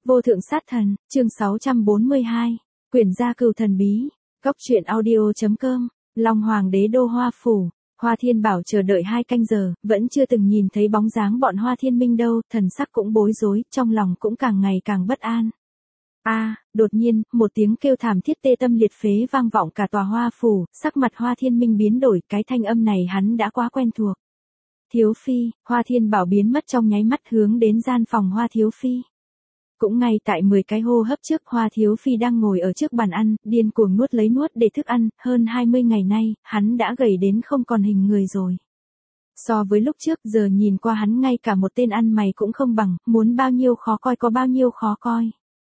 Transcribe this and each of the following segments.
Vô thượng sát thần, chương 642, quyển gia cừu thần bí, góc truyện audio.com, Long Hoàng đế đô Hoa Phủ. Hoa Thiên Bảo chờ đợi 2 canh giờ, vẫn chưa từng nhìn thấy bóng dáng bọn Hoa Thiên Minh đâu, thần sắc cũng bối rối, trong lòng cũng càng ngày càng bất an. Đột nhiên, một tiếng kêu thảm thiết tê tâm liệt phế vang vọng cả tòa Hoa Phủ, sắc mặt Hoa Thiên Minh biến đổi, cái thanh âm này hắn đã quá quen thuộc. Thiếu Phi, Hoa Thiên Bảo biến mất trong nháy mắt hướng đến gian phòng Hoa Thiếu Phi. Cũng ngay tại 10 cái hô hấp trước, Hoa Thiếu Phi đang ngồi ở trước bàn ăn, điên cuồng nuốt để thức ăn, hơn 20 ngày nay, hắn đã gầy đến không còn hình người rồi. So với lúc trước, giờ nhìn qua hắn ngay cả một tên ăn mày cũng không bằng, muốn bao nhiêu khó coi có bao nhiêu khó coi.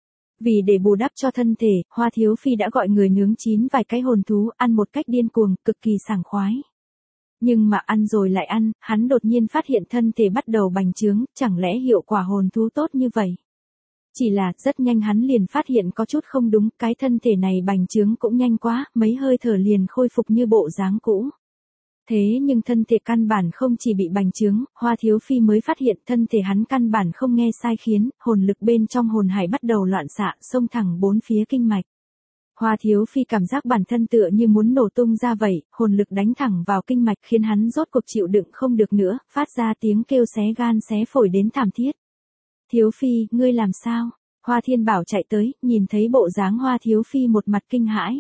Vì để bù đắp cho thân thể, Hoa Thiếu Phi đã gọi người nướng chín vài cái hồn thú, ăn một cách điên cuồng, cực kỳ sảng khoái. Nhưng mà ăn rồi lại ăn, hắn đột nhiên phát hiện thân thể bắt đầu bành trướng, chẳng lẽ hiệu quả hồn thú tốt như vậy? Chỉ là, rất nhanh hắn liền phát hiện có chút không đúng, cái thân thể này bành trướng cũng nhanh quá, mấy hơi thở liền khôi phục như bộ dáng cũ. Thế nhưng thân thể căn bản không chỉ bị bành trướng, Hoa Thiếu Phi mới phát hiện thân thể hắn căn bản không nghe sai khiến, hồn lực bên trong hồn hải bắt đầu loạn xạ, xông thẳng bốn phía kinh mạch. Hoa Thiếu Phi cảm giác bản thân tựa như muốn nổ tung ra vậy, hồn lực đánh thẳng vào kinh mạch khiến hắn rốt cuộc chịu đựng không được nữa, phát ra tiếng kêu xé gan xé phổi đến thảm thiết. Thiếu Phi, ngươi làm sao? Hoa Thiên Bảo chạy tới, nhìn thấy bộ dáng Hoa Thiếu Phi một mặt kinh hãi.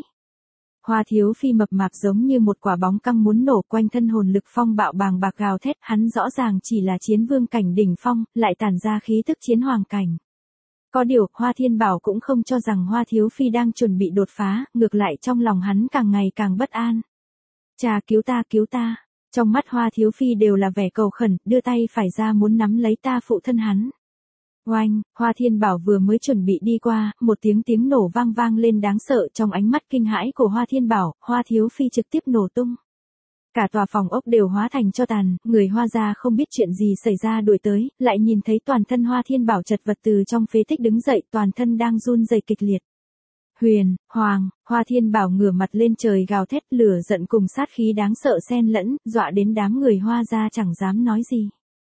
Hoa Thiếu Phi mập mạp giống như một quả bóng căng muốn nổ, quanh thân hồn lực phong bạo bàng bạc gào thét, hắn rõ ràng chỉ là chiến vương cảnh đỉnh phong, lại tản ra khí tức chiến hoàng cảnh. Có điều, Hoa Thiên Bảo cũng không cho rằng Hoa Thiếu Phi đang chuẩn bị đột phá, ngược lại trong lòng hắn càng ngày càng bất an. Cha cứu ta cứu ta. Trong mắt Hoa Thiếu Phi đều là vẻ cầu khẩn, đưa tay phải ra muốn nắm lấy ta phụ thân hắn. Oanh, Hoa Thiên Bảo vừa mới chuẩn bị đi qua, một tiếng nổ vang lên đáng sợ, trong ánh mắt kinh hãi của Hoa Thiên Bảo, Hoa Thiếu Phi trực tiếp nổ tung. Cả tòa phòng ốc đều hóa thành tro tàn, người Hoa gia không biết chuyện gì xảy ra đuổi tới, lại nhìn thấy toàn thân Hoa Thiên Bảo chật vật từ trong phế tích đứng dậy, toàn thân đang run rẩy kịch liệt. Huyền, Hoàng, Hoa Thiên Bảo ngửa mặt lên trời gào thét, lửa giận cùng sát khí đáng sợ xen lẫn, dọa đến đám người Hoa gia chẳng dám nói gì.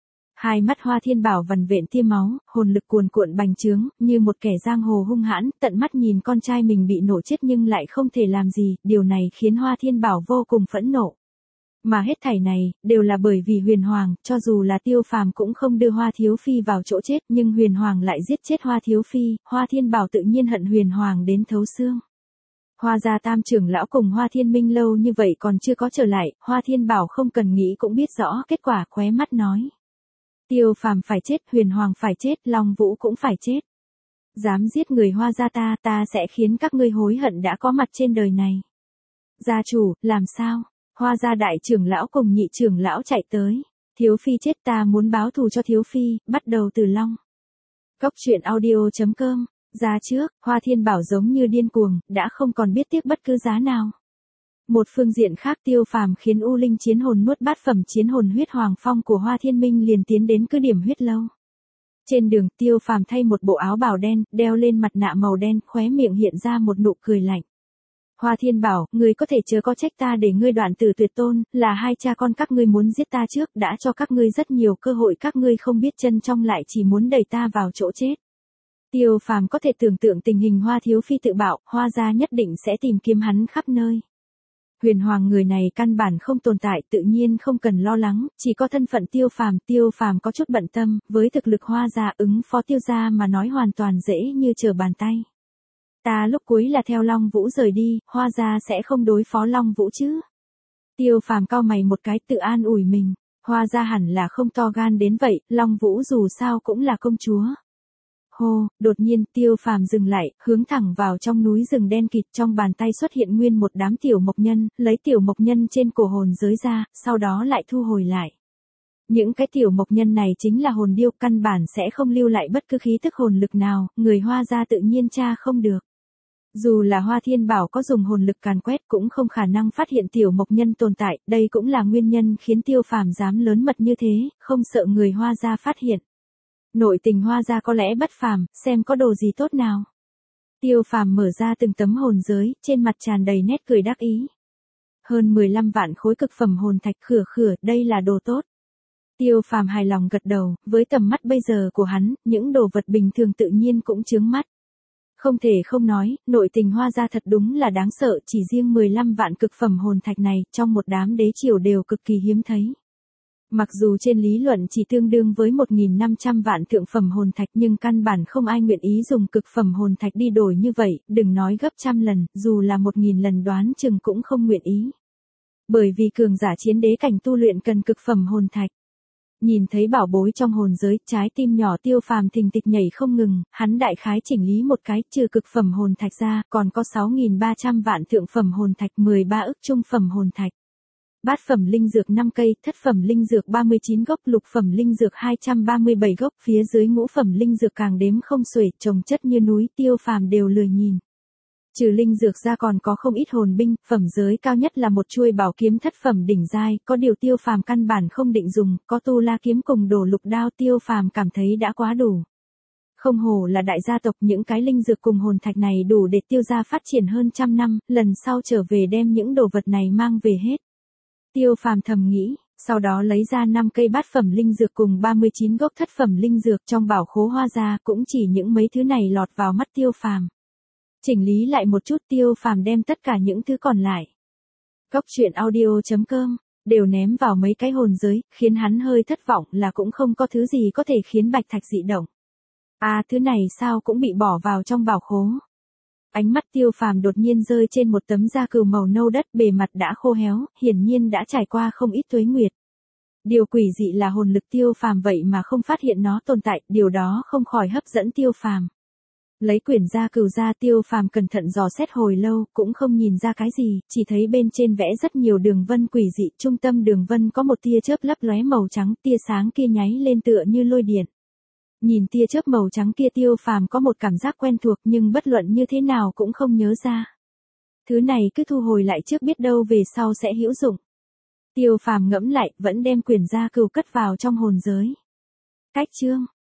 Hai mắt Hoa Thiên Bảo vằn vện tia máu, hồn lực cuồn cuộn bành trướng, như một kẻ giang hồ hung hãn, tận mắt nhìn con trai mình bị nổ chết nhưng lại không thể làm gì, điều này khiến Hoa Thiên Bảo vô cùng phẫn nộ. Mà hết thảy này, đều là bởi vì Huyền Hoàng, cho dù là Tiêu Phàm cũng không đưa Hoa Thiếu Phi vào chỗ chết, nhưng Huyền Hoàng lại giết chết Hoa Thiếu Phi, Hoa Thiên Bảo tự nhiên hận Huyền Hoàng đến thấu xương. Hoa gia tam trưởng lão cùng Hoa Thiên Minh lâu như vậy còn chưa có trở lại, Hoa Thiên Bảo không cần nghĩ cũng biết rõ kết quả, khóe mắt nói. Tiêu Phàm phải chết, Huyền Hoàng phải chết, Long Vũ cũng phải chết. Dám giết người Hoa gia ta sẽ khiến các ngươi hối hận đã có mặt trên đời này. Gia chủ, làm sao? Hoa gia đại trưởng lão cùng nhị trưởng lão chạy tới. Thiếu Phi chết, ta muốn báo thù cho Thiếu Phi, bắt đầu từ Long. Góc truyện audio.com, ra trước, Hoa Thiên Bảo giống như điên cuồng, đã không còn biết tiếc bất cứ giá nào. Một phương diện khác, Tiêu Phàm khiến U Linh chiến hồn nuốt bát phẩm chiến hồn huyết hoàng phong của Hoa Thiên Minh liền tiến đến cứ điểm huyết lâu. Trên đường, Tiêu Phàm thay một bộ áo bào đen, đeo lên mặt nạ màu đen, khóe miệng hiện ra một nụ cười lạnh. Hoa Thiên Bảo, ngươi có thể chớ có trách ta để ngươi đoạn tử tuyệt tôn, là hai cha con các ngươi muốn giết ta trước, đã cho các ngươi rất nhiều cơ hội, các ngươi không biết chân trong lại chỉ muốn đẩy ta vào chỗ chết. Tiêu Phàm có thể tưởng tượng tình hình Hoa Thiếu Phi tự bạo, Hoa gia nhất định sẽ tìm kiếm hắn khắp nơi. Huyền Hoàng người này căn bản không tồn tại, tự nhiên không cần lo lắng, chỉ có thân phận Tiêu Phàm có chút bận tâm, với thực lực Hoa gia ứng phó Tiêu gia mà nói hoàn toàn dễ như trở bàn tay. Ta lúc cuối là theo Long Vũ rời đi, Hoa gia sẽ không đối phó Long Vũ chứ? Tiêu Phàm cau mày một cái, tự an ủi mình, Hoa gia hẳn là không to gan đến vậy, Long Vũ dù sao cũng là công chúa. Hô, đột nhiên, Tiêu Phàm dừng lại, hướng thẳng vào trong núi rừng đen kịt, trong bàn tay xuất hiện nguyên một đám tiểu mộc nhân, lấy tiểu mộc nhân trên cổ hồn giới ra, sau đó lại thu hồi lại. Những cái tiểu mộc nhân này chính là hồn điêu, căn bản sẽ không lưu lại bất cứ khí tức hồn lực nào, người Hoa gia tự nhiên tra không được. Dù là Hoa Thiên Bảo có dùng hồn lực càn quét cũng không khả năng phát hiện tiểu mộc nhân tồn tại, đây cũng là nguyên nhân khiến Tiêu Phàm dám lớn mật như thế, không sợ người Hoa gia phát hiện. Nội tình Hoa gia có lẽ bất phàm, xem có đồ gì tốt nào. Tiêu Phàm mở ra từng tấm hồn giới, trên mặt tràn đầy nét cười đắc ý. Hơn 15 vạn khối cực phẩm hồn thạch, khửa, đây là đồ tốt. Tiêu Phàm hài lòng gật đầu, với tầm mắt bây giờ của hắn, những đồ vật bình thường tự nhiên cũng chướng mắt. Không thể không nói, nội tình Hoa gia thật đúng là đáng sợ, chỉ riêng 15 vạn cực phẩm hồn thạch này, trong một đám đế triều đều cực kỳ hiếm thấy. Mặc dù trên lý luận chỉ tương đương với 1.500 vạn thượng phẩm hồn thạch nhưng căn bản không ai nguyện ý dùng cực phẩm hồn thạch đi đổi như vậy, đừng nói gấp trăm lần, dù là 1.000 lần đoán chừng cũng không nguyện ý. Bởi vì cường giả chiến đế cảnh tu luyện cần cực phẩm hồn thạch. Nhìn thấy bảo bối trong hồn giới, trái tim nhỏ Tiêu Phàm thình thịch nhảy không ngừng, hắn đại khái chỉnh lý một cái, trừ cực phẩm hồn thạch ra, còn có 6.300 vạn thượng phẩm hồn thạch, 13 ức trung phẩm hồn thạch. Bát phẩm linh dược 5 cây, thất phẩm linh dược 39 gốc, lục phẩm linh dược 237 gốc, phía dưới ngũ phẩm linh dược càng đếm không xuể, chồng chất như núi, Tiêu Phàm đều lười nhìn. Trừ linh dược ra còn có không ít hồn binh, phẩm giới cao nhất là một chuôi bảo kiếm thất phẩm đỉnh giai, có điều Tiêu Phàm căn bản không định dùng, có tu la kiếm cùng đổ lục đao, Tiêu Phàm cảm thấy đã quá đủ. Không hổ là đại gia tộc, những cái linh dược cùng hồn thạch này đủ để Tiêu gia phát triển hơn trăm năm, lần sau trở về đem những đồ vật này mang về hết. Tiêu Phàm thầm nghĩ, sau đó lấy ra 5 cây bát phẩm linh dược cùng 39 gốc thất phẩm linh dược trong bảo khố Hoa gia, cũng chỉ những mấy thứ này lọt vào mắt Tiêu Phàm. Chỉnh lý lại một chút, Tiêu Phàm đem tất cả những thứ còn lại. Goctruyện.audio.com đều ném vào mấy cái hồn giới, khiến hắn hơi thất vọng là cũng không có thứ gì có thể khiến bạch thạch dị động. À, thứ này sao cũng bị bỏ vào trong bảo khố. Ánh mắt Tiêu Phàm đột nhiên rơi trên một tấm da cừu màu nâu đất, bề mặt đã khô héo, hiển nhiên đã trải qua không ít tuế nguyệt. Điều quỷ dị là hồn lực Tiêu Phàm vậy mà không phát hiện nó tồn tại, điều đó không khỏi hấp dẫn Tiêu Phàm. Lấy quyển da cừu ra, Tiêu Phàm cẩn thận dò xét hồi lâu, cũng không nhìn ra cái gì, chỉ thấy bên trên vẽ rất nhiều đường vân quỷ dị, trung tâm đường vân có một tia chớp lấp lóe màu trắng, tia sáng kia nháy lên tựa như lôi điện. Nhìn tia chớp màu trắng kia, Tiêu Phàm có một cảm giác quen thuộc nhưng bất luận như thế nào cũng không nhớ ra. Thứ này cứ thu hồi lại trước, biết đâu về sau sẽ hữu dụng. Tiêu Phàm ngẫm lại, vẫn đem quyển da cừu cất vào trong hồn giới. Cách chương